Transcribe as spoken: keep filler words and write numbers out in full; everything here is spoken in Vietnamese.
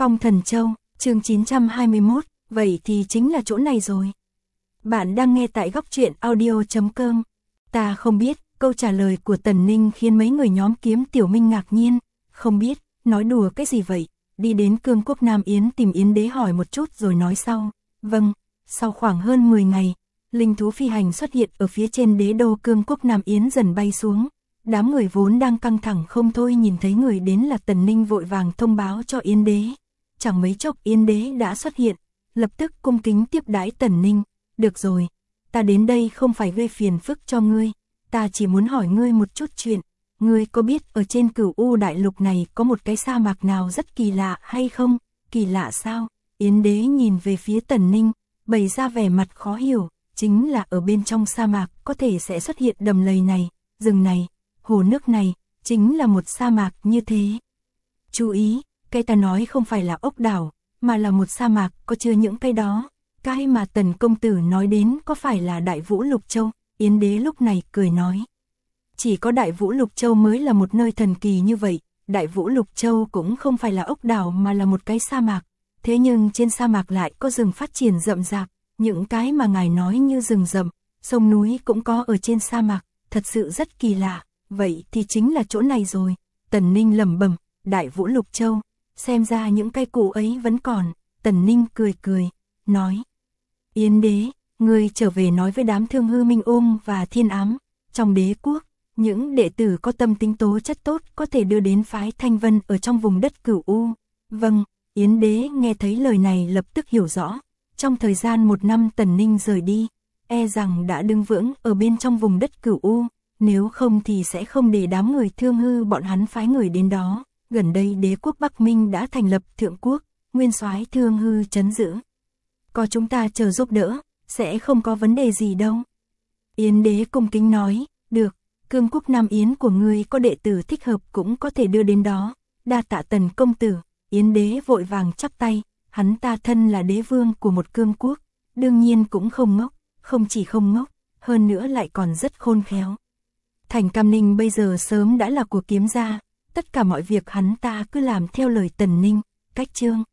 Phong Thần Châu, chương chín trăm hai mươi mốt, vậy thì chính là chỗ này rồi. Bạn đang nghe tại góc truyện audio chấm com. Ta không biết, câu trả lời của Tần Ninh khiến mấy người nhóm Kiếm Tiểu Minh ngạc nhiên, không biết, nói đùa cái gì vậy, đi đến Cương Quốc Nam Yến tìm Yến Đế hỏi một chút rồi nói sau. Vâng, sau khoảng hơn mười ngày, linh thú phi hành xuất hiện ở phía trên đế đô Cương Quốc Nam Yến dần bay xuống. Đám người vốn đang căng thẳng không thôi nhìn thấy người đến là Tần Ninh vội vàng thông báo cho Yến Đế. Chẳng mấy chốc Yến Đế đã xuất hiện, lập tức cung kính tiếp đãi Tần Ninh. Được rồi, ta đến đây không phải gây phiền phức cho ngươi, ta chỉ muốn hỏi ngươi một chút chuyện. Ngươi có biết ở trên Cửu U đại lục này có một cái sa mạc nào rất kỳ lạ hay không? Kỳ lạ sao? Yến Đế nhìn về phía Tần Ninh, bày ra vẻ mặt khó hiểu, chính là ở bên trong sa mạc có thể sẽ xuất hiện đầm lầy này, rừng này, hồ nước này, chính là một sa mạc như thế. Chú ý, cái ta nói không phải là ốc đảo, mà là một sa mạc có chứa những cái đó. Cái mà Tần công tử nói đến có phải là Đại Vũ Lục Châu? Yến Đế lúc này cười nói. Chỉ có Đại Vũ Lục Châu mới là một nơi thần kỳ như vậy, Đại Vũ Lục Châu cũng không phải là ốc đảo mà là một cái sa mạc. Thế nhưng trên sa mạc lại có rừng phát triển rậm rạp, những cái mà ngài nói như rừng rậm, sông núi cũng có ở trên sa mạc, thật sự rất kỳ lạ. Vậy thì chính là chỗ này rồi. Tần Ninh lẩm bẩm, Đại Vũ Lục Châu, xem ra những cây củ ấy vẫn còn. Tần Ninh cười cười, nói. Yến Đế, ngươi trở về nói với đám Thương Hư Minh Ôm và Thiên Ám, trong đế quốc, những đệ tử có tâm tính tố chất tốt có thể đưa đến phái Thanh Vân ở trong vùng đất Cửu U. Vâng, Yến Đế nghe thấy lời này lập tức hiểu rõ. Trong thời gian một năm Tần Ninh rời đi, e rằng đã đứng vững ở bên trong vùng đất Cửu U. Nếu không thì sẽ không để đám người Thương Hư bọn hắn phái người đến đó. Gần đây đế quốc Bắc Minh đã thành lập Thượng Quốc, nguyên soái Thương Hư trấn giữ. Có chúng ta chờ giúp đỡ, sẽ không có vấn đề gì đâu. Yến Đế cung kính nói, được, Cương Quốc Nam Yến của ngươi có đệ tử thích hợp cũng có thể đưa đến đó. Đa tạ Tần công tử. Yến Đế vội vàng chắp tay, hắn ta thân là đế vương của một cương quốc, đương nhiên cũng không ngốc, không chỉ không ngốc, hơn nữa lại còn rất khôn khéo. Thành Cam Ninh bây giờ sớm đã là của Kiếm gia, tất cả mọi việc hắn ta cứ làm theo lời Tần Ninh. Cách chương